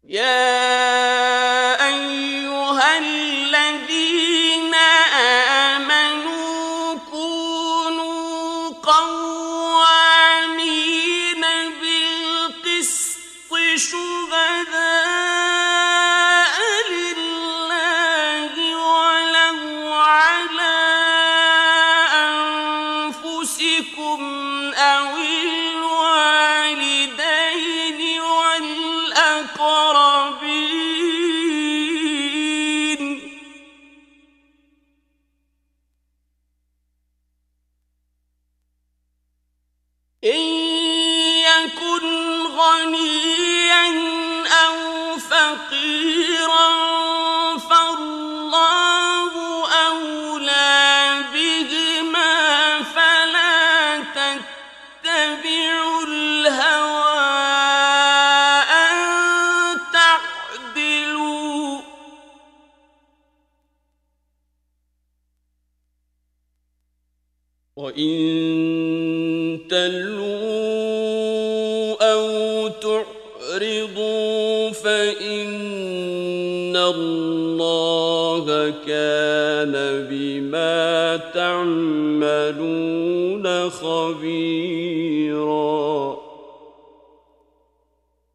يا أيها الذين آمنوا كونوا قوامين بالقسط شهداء لله ولو على أنفسكم أو الوالدين والأقربين إن يكن غنيا أو فقيرا فالله أولى بهما فلا تتبعوا الهوى أن تعدلوا وإن تلووا أو تعرضوا فإن الله كان بما تعملون خبيرا